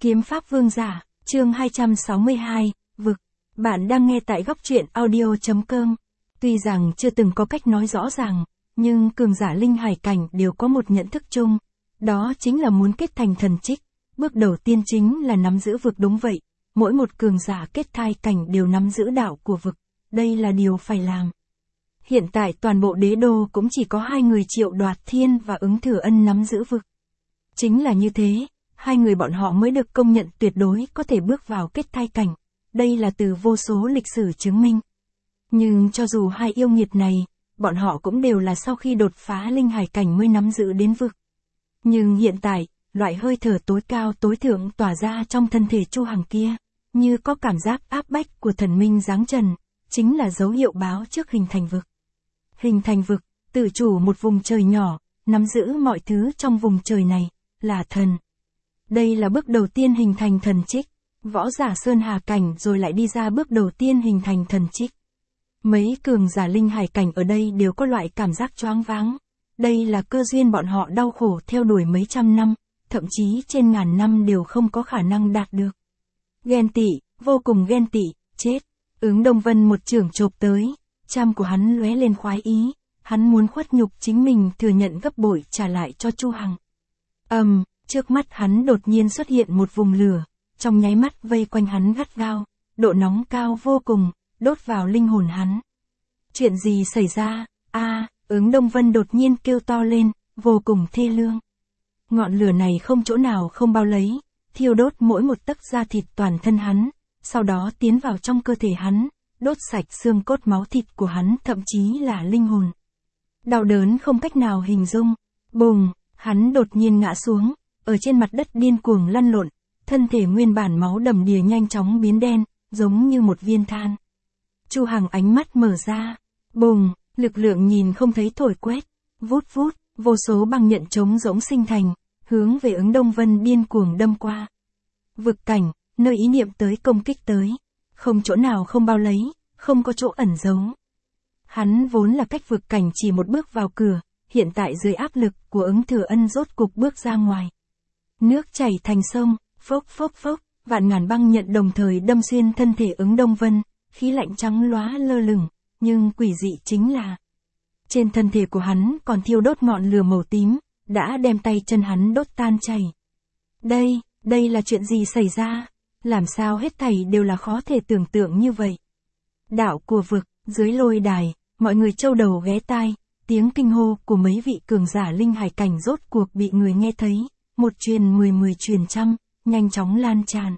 Kiếm pháp vương giả, chương 262, vực. Bạn đang nghe tại góc truyện audio.com. Tuy rằng chưa từng có cách nói rõ ràng, nhưng cường giả linh hải cảnh đều có một nhận thức chung. Đó chính là muốn kết thành thần trích. Bước đầu tiên chính là nắm giữ vực, đúng vậy. Mỗi một cường giả kết thai cảnh đều nắm giữ đạo của vực. Đây là điều phải làm. Hiện tại toàn bộ đế đô cũng chỉ có hai người Triệu Đoạt Thiên và Ứng Thừa Ân nắm giữ vực. Chính là như thế, hai người bọn họ mới được công nhận tuyệt đối có thể bước vào kết thai cảnh. Đây là từ vô số lịch sử chứng minh. Nhưng cho dù hai yêu nghiệt này, bọn họ cũng đều là sau khi đột phá linh hải cảnh mới nắm giữ đến vực. Nhưng hiện tại, loại hơi thở tối cao tối thượng tỏa ra trong thân thể Chu Hằng kia, như có cảm giác áp bách của thần minh giáng trần, chính là dấu hiệu báo trước hình thành vực. Hình thành vực, tự chủ một vùng trời nhỏ, nắm giữ mọi thứ trong vùng trời này, là thần. Đây là bước đầu tiên hình thành thần trích, võ giả sơn hà cảnh rồi lại đi ra bước đầu tiên hình thành thần trích. Mấy cường giả linh hải cảnh ở đây đều có loại cảm giác choáng váng. Đây là cơ duyên bọn họ đau khổ theo đuổi mấy trăm năm, thậm chí trên ngàn năm đều không có khả năng đạt được. Ghen tị, vô cùng ghen tị, chết. Ứng Đông Vân một chưởng chộp tới, cham của hắn lóe lên khoái ý, hắn muốn khuất nhục chính mình thừa nhận gấp bội trả lại cho Chu Hằng. Trước mắt hắn đột nhiên xuất hiện một vùng lửa, trong nháy mắt vây quanh hắn gắt gao, độ nóng cao vô cùng, đốt vào linh hồn hắn. Chuyện gì xảy ra? Ứng Đông Vân đột nhiên kêu to lên, vô cùng thê lương. Ngọn lửa này không chỗ nào không bao lấy, thiêu đốt mỗi một tấc da thịt toàn thân hắn, sau đó tiến vào trong cơ thể hắn, đốt sạch xương cốt máu thịt của hắn, thậm chí là linh hồn. Đau đớn không cách nào hình dung. Bùng, hắn đột nhiên ngã xuống, ở trên mặt đất điên cuồng lăn lộn, thân thể nguyên bản máu đầm đìa nhanh chóng biến đen, giống như một viên than. Chu Hằng ánh mắt mở ra. Bùng, lực lượng nhìn không thấy thổi quét, vút vút, vô số băng nhận trống rỗng sinh thành, hướng về Ứng Đông Vân điên cuồng đâm qua. Vực cảnh, nơi ý niệm tới công kích tới, không chỗ nào không bao lấy, không có chỗ ẩn giấu. Hắn vốn là cách vực cảnh chỉ một bước vào cửa, hiện tại dưới áp lực của Ứng Thừa Ân rốt cục bước ra ngoài. Nước chảy thành sông, phốc phốc phốc, vạn ngàn băng nhận đồng thời đâm xuyên thân thể Ứng Đông Vân, khí lạnh trắng lóa lơ lửng, nhưng quỷ dị chính là trên thân thể của hắn còn thiêu đốt ngọn lửa màu tím, đã đem tay chân hắn đốt tan chảy. Đây là chuyện gì xảy ra? Làm sao hết thảy đều là khó thể tưởng tượng như vậy? Đạo của vực, dưới lôi đài, mọi người châu đầu ghé tai, tiếng kinh hô của mấy vị cường giả linh hải cảnh rốt cuộc bị người nghe thấy, một truyền 10 truyền trăm, nhanh chóng lan tràn.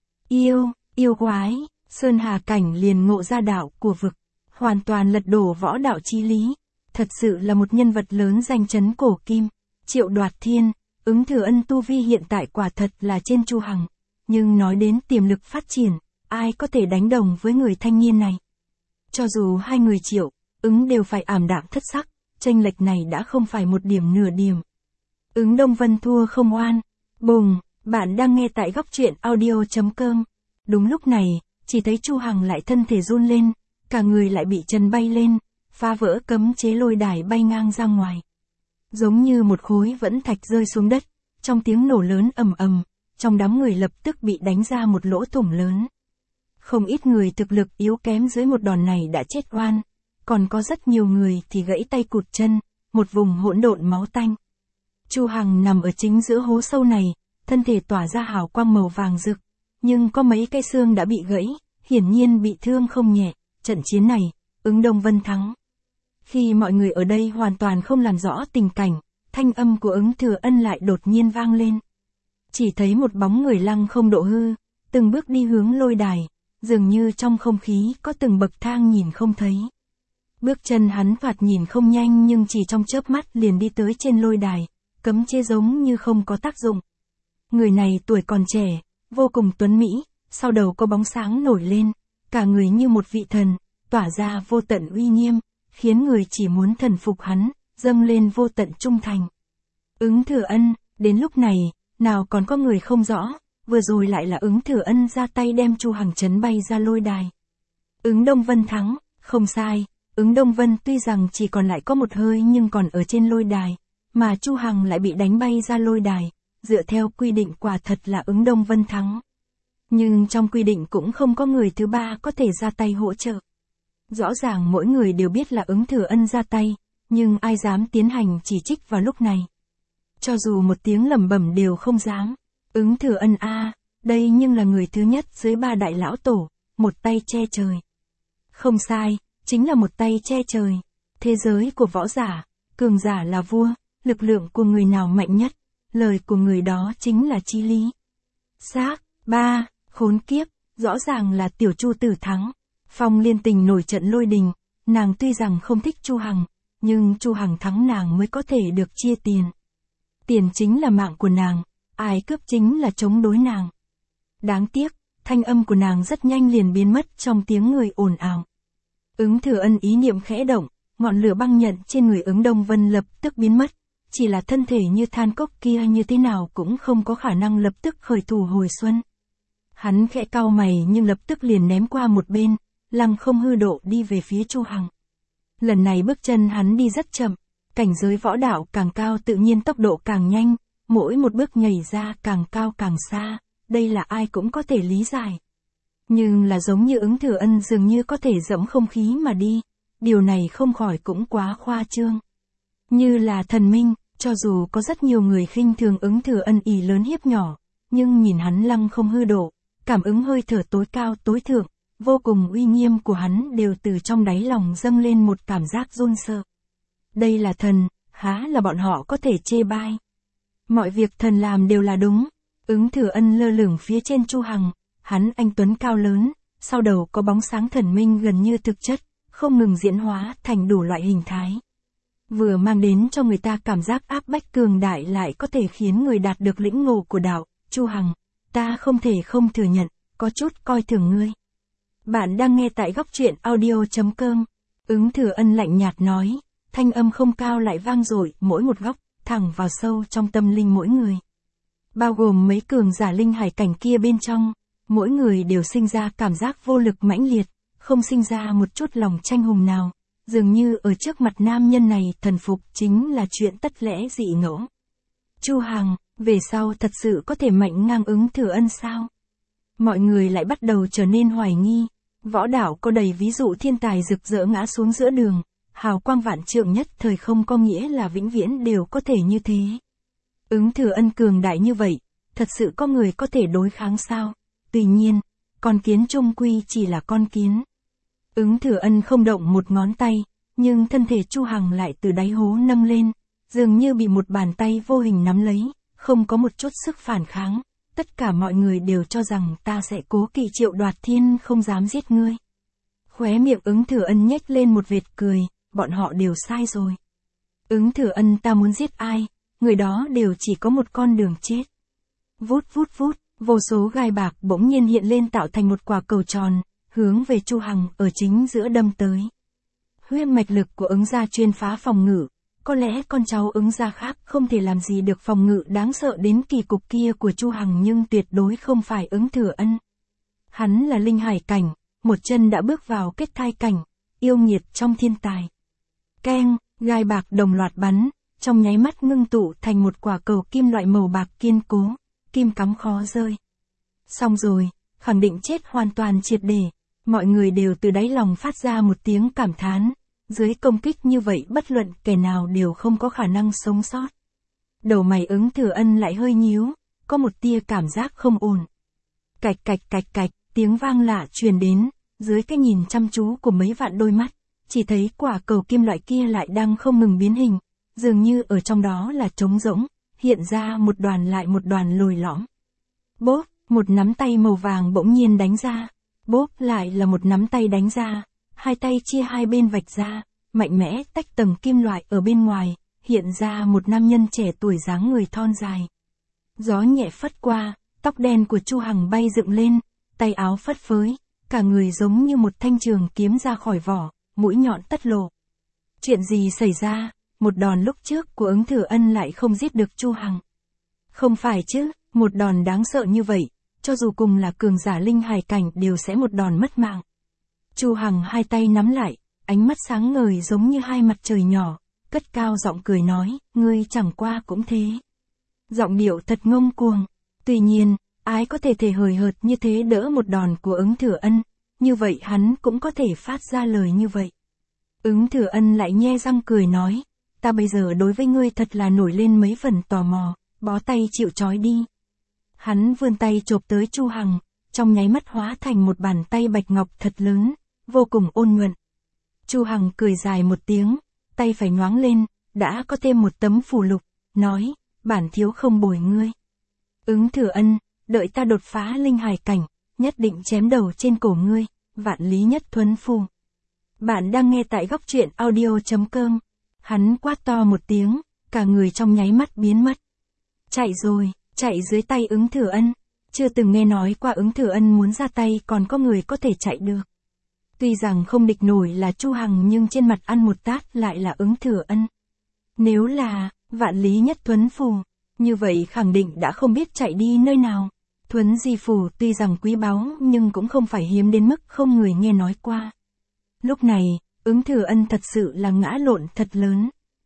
Yêu quái, sơn hà cảnh liền ngộ ra đạo của vực, hoàn toàn lật đổ võ đạo chí lý, thật sự là một nhân vật lớn danh chấn cổ kim. Triệu Đoạt Thiên, Ứng Thừa Ân tu vi hiện tại quả thật là trên Chu Hằng, nhưng nói đến tiềm lực phát triển, ai có thể đánh đồng với người thanh niên này? Cho dù hai người Triệu, Ứng đều phải ảm đạm thất sắc, chênh lệch này đã không phải một điểm nửa điểm. Ứng Đông Vân thua không oan. Bùng, bạn đang nghe tại góc truyện audio.com. Đúng lúc này, chỉ thấy Chu Hằng lại thân thể run lên, cả người lại bị chân bay lên, phá vỡ cấm chế lôi đài bay ngang ra ngoài. Giống như một khối vẫn thạch rơi xuống đất, trong tiếng nổ lớn ầm ầm, trong đám người lập tức bị đánh ra một lỗ thủng lớn. Không ít người thực lực yếu kém dưới một đòn này đã chết oan, còn có rất nhiều người thì gãy tay cụt chân, một vùng hỗn độn máu tanh. Chu Hằng nằm ở chính giữa hố sâu này, thân thể tỏa ra hào quang màu vàng rực, nhưng có mấy cái xương đã bị gãy, hiển nhiên bị thương không nhẹ. Trận chiến này, Ứng Đông Vân thắng. Khi mọi người ở đây hoàn toàn không làm rõ tình cảnh, thanh âm của Ứng Thừa Ân lại đột nhiên vang lên. Chỉ thấy một bóng người lăng không độ hư, từng bước đi hướng lôi đài, dường như trong không khí có từng bậc thang nhìn không thấy. Bước chân hắn thoạt nhìn không nhanh nhưng chỉ trong chớp mắt liền đi tới trên lôi đài, cấm chế giống như không có tác dụng. Người này tuổi còn trẻ, vô cùng tuấn mỹ, sau đầu có bóng sáng nổi lên, cả người như một vị thần, tỏa ra vô tận uy nghiêm, khiến người chỉ muốn thần phục hắn, dâng lên vô tận trung thành. Ứng Thừa Ân, đến lúc này, nào còn có người không rõ, vừa rồi lại là Ứng Thừa Ân ra tay đem Chu Hằng chấn bay ra lôi đài. Ứng Đông Vân thắng, không sai, Ứng Đông Vân tuy rằng chỉ còn lại có một hơi nhưng còn ở trên lôi đài, mà Chu Hằng lại bị đánh bay ra lôi đài, dựa theo quy định quả thật là Ứng Đông Vân thắng. Nhưng trong quy định cũng không có người thứ ba có thể ra tay hỗ trợ. Rõ ràng mỗi người đều biết là Ứng Thừa Ân ra tay, nhưng ai dám tiến hành chỉ trích vào lúc này. Cho dù một tiếng lẩm bẩm đều không dám. Ứng Thừa Ân đây nhưng là người thứ nhất dưới 3 đại lão tổ, một tay che trời. Không sai, chính là một tay che trời. Thế giới của võ giả, cường giả là vua, lực lượng của người nào mạnh nhất, lời của người đó chính là chí lý. Xác, khốn kiếp, rõ ràng là Tiểu Chu Tử thắng. Phong Liên Tình nổi trận lôi đình, nàng tuy rằng không thích Chu Hằng, nhưng Chu Hằng thắng nàng mới có thể được chia tiền. Tiền chính là mạng của nàng, ai cướp chính là chống đối nàng. Đáng tiếc, thanh âm của nàng rất nhanh liền biến mất trong tiếng người ồn ào. Ứng Thừa Ân ý niệm khẽ động, ngọn lửa băng nhận trên người Ứng Đông Vân lập tức biến mất, chỉ là thân thể như than cốc kia như thế nào cũng không có khả năng lập tức khởi thủ hồi xuân. Hắn khẽ cau mày nhưng lập tức liền ném qua một bên, lăng không hư độ đi về phía Chu Hằng. Lần này bước chân hắn đi rất chậm, cảnh giới võ đạo càng cao tự nhiên tốc độ càng nhanh, mỗi một bước nhảy ra càng cao càng xa, đây là ai cũng có thể lý giải. Nhưng là giống như Ứng Thừa Ân dường như có thể dẫm không khí mà đi, điều này không khỏi cũng quá khoa trương. Như là thần minh, cho dù có rất nhiều người khinh thường Ứng Thừa Ân ỷ lớn hiếp nhỏ, nhưng nhìn hắn lăng không hư độ, cảm ứng hơi thở tối cao tối thượng, vô cùng uy nghiêm của hắn đều từ trong đáy lòng dâng lên một cảm giác run sợ. Đây là thần, há là bọn họ có thể chê bai. Mọi việc thần làm đều là đúng. Ứng Thừa Ân lơ lửng phía trên Chu Hằng, hắn anh tuấn cao lớn, sau đầu có bóng sáng thần minh gần như thực chất, không ngừng diễn hóa thành đủ loại hình thái. Vừa mang đến cho người ta cảm giác áp bách cường đại lại có thể khiến người đạt được lĩnh ngộ của đạo. Chu Hằng, ta không thể không thừa nhận, có chút coi thường ngươi. Bạn đang nghe tại góc truyện audio.com. Ứng Thừa Ân lạnh nhạt nói, thanh âm không cao lại vang dội mỗi một góc, thẳng vào sâu trong tâm linh mỗi người. Bao gồm mấy cường giả linh hải cảnh kia bên trong, mỗi người đều sinh ra cảm giác vô lực mãnh liệt, không sinh ra một chút lòng tranh hùng nào, dường như ở trước mặt nam nhân này thần phục chính là chuyện tất lẽ dị ngẫu. Chu Hằng, về sau thật sự có thể mạnh ngang Ứng Thừa Ân sao? Mọi người lại bắt đầu trở nên hoài nghi, võ đạo có đầy ví dụ thiên tài rực rỡ ngã xuống giữa đường, hào quang vạn trượng nhất thời không có nghĩa là vĩnh viễn đều có thể như thế. Ứng Thừa Ân cường đại như vậy, thật sự có người có thể đối kháng sao? Tuy nhiên, con kiến chung quy chỉ là con kiến. Ứng Thừa Ân không động một ngón tay, nhưng thân thể Chu Hằng lại từ đáy hố nâng lên, dường như bị một bàn tay vô hình nắm lấy, không có một chút sức phản kháng. Tất cả mọi người đều cho rằng ta sẽ cố kỵ Triệu Đoạt Thiên không dám giết ngươi. Khóe miệng Ứng Thừa Ân nhếch lên một vệt cười, bọn họ đều sai rồi. Ứng Thừa Ân ta muốn giết ai, người đó đều chỉ có một con đường chết. Vút vút vút, vô số gai bạc bỗng nhiên hiện lên tạo thành một quả cầu tròn, hướng về Chu Hằng ở chính giữa đâm tới. Huyết mạch lực của Ứng gia chuyên phá phòng ngự, có lẽ con cháu Ứng gia khác không thể làm gì được phòng ngự đáng sợ đến kỳ cục kia của Chu Hằng nhưng tuyệt đối không phải Ứng Thừa Ân. Hắn là linh hải cảnh, một chân đã bước vào kết thai cảnh, yêu nghiệt trong thiên tài. Keng, gai bạc đồng loạt bắn, trong nháy mắt ngưng tụ thành một quả cầu kim loại màu bạc kiên cố, kim cắm khó rơi. Xong rồi, khẳng định chết hoàn toàn triệt để, mọi người đều từ đáy lòng phát ra một tiếng cảm thán, dưới công kích như vậy bất luận kẻ nào đều không có khả năng sống sót. Đầu mày Ứng Thừa Ân lại hơi nhíu, có một tia cảm giác không ổn. Cạch cạch cạch cạch, tiếng vang lạ truyền đến, dưới cái nhìn chăm chú của mấy vạn đôi mắt, chỉ thấy quả cầu kim loại kia lại đang không ngừng biến hình, dường như ở trong đó là trống rỗng, hiện ra một đoàn lại một đoàn lồi lõm. Bốp, một nắm tay màu vàng bỗng nhiên đánh ra, bốp lại là một nắm tay đánh ra, hai tay chia hai bên vạch ra, mạnh mẽ tách tầng kim loại ở bên ngoài, hiện ra một nam nhân trẻ tuổi dáng người thon dài. Gió nhẹ phất qua, tóc đen của Chu Hằng bay dựng lên, tay áo phất phới, cả người giống như một thanh trường kiếm ra khỏi vỏ, mũi nhọn tất lộ. Chuyện gì xảy ra, một đòn lúc trước của Ứng Thừa Ân lại không giết được Chu Hằng. Không phải chứ, một đòn đáng sợ như vậy, cho dù cùng là cường giả linh hải cảnh đều sẽ một đòn mất mạng. Chu Hằng hai tay nắm lại, ánh mắt sáng ngời giống như hai mặt trời nhỏ, cất cao giọng cười nói, ngươi chẳng qua cũng thế. giọng điệu thật ngông cuồng. Tuy nhiên, ai có thể hời hợt như thế đỡ một đòn của Ứng Thừa Ân, như vậy hắn cũng có thể phát ra lời như vậy. Ứng Thừa Ân lại nhe răng cười nói, ta bây giờ đối với ngươi thật là nổi lên mấy phần tò mò, bó tay chịu trói đi. Hắn vươn tay chộp tới Chu Hằng, trong nháy mắt hóa thành một bàn tay bạch ngọc thật lớn, vô cùng ôn nhuận. Chu Hằng cười dài một tiếng, tay phải nhoáng lên, đã có thêm một tấm phù lục, nói, bản thiếu không bồi ngươi. Ứng Thừa Ân, đợi ta đột phá linh hải cảnh, nhất định chém đầu trên cổ ngươi, vạn lý nhất thuấn phù. Bạn đang nghe tại góc truyện audio.com. Hắn quát to một tiếng, cả người trong nháy mắt biến mất. Chạy rồi, chạy dưới tay Ứng Thừa Ân. Chưa từng nghe nói qua Ứng Thừa Ân muốn ra tay còn có người có thể chạy được. Tuy rằng không địch nổi là Chu Hằng nhưng trên mặt ăn một tát lại là Ứng Thừa Ân. Nếu là vạn lý nhất thuấn phù, như vậy khẳng định đã không biết chạy đi nơi nào. Thuấn di phù tuy rằng quý báu nhưng cũng không phải hiếm đến mức không người nghe nói qua. Lúc này, Ứng Thừa Ân thật sự là ngã lộn thật lớn.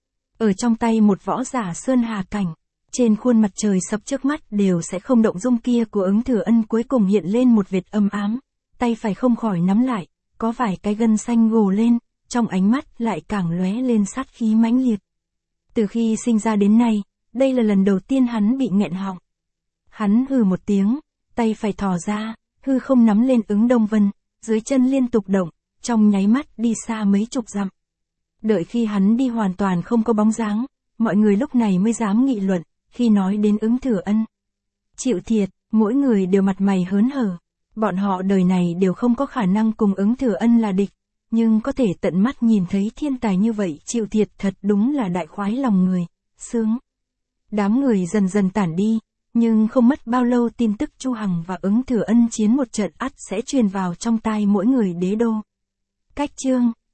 Ở trong tay một võ giả sơn hà cảnh, trên khuôn mặt trời sập trước mắt đều sẽ không động dung kia của Ứng Thừa Ân cuối cùng hiện lên một vệt âm ám, tay phải không khỏi nắm lại, có vài cái gân xanh gồ lên, trong ánh mắt lại càng lóe lên sát khí mãnh liệt. Từ khi sinh ra đến nay, đây là lần đầu tiên hắn bị nghẹn họng. Hắn hừ một tiếng, tay phải thò ra, hư không nắm lên Ứng Đông Vân, dưới chân liên tục động, trong nháy mắt đi xa mấy chục dặm. Đợi khi hắn đi hoàn toàn không có bóng dáng, mọi người lúc này mới dám nghị luận, khi nói đến Ứng Thừa Ân. Chịu thiệt, mỗi người đều mặt mày hớn hở. Bọn họ đời này đều không có khả năng cùng Ứng Thừa Ân là địch, nhưng có thể tận mắt nhìn thấy thiên tài như vậy chịu thiệt thật đúng là đại khoái lòng người, sướng. Đám người dần dần tản đi, nhưng không mất bao lâu tin tức Chu Hằng và Ứng Thừa Ân chiến một trận ắt sẽ truyền vào trong tai mỗi người đế đô. Cách chương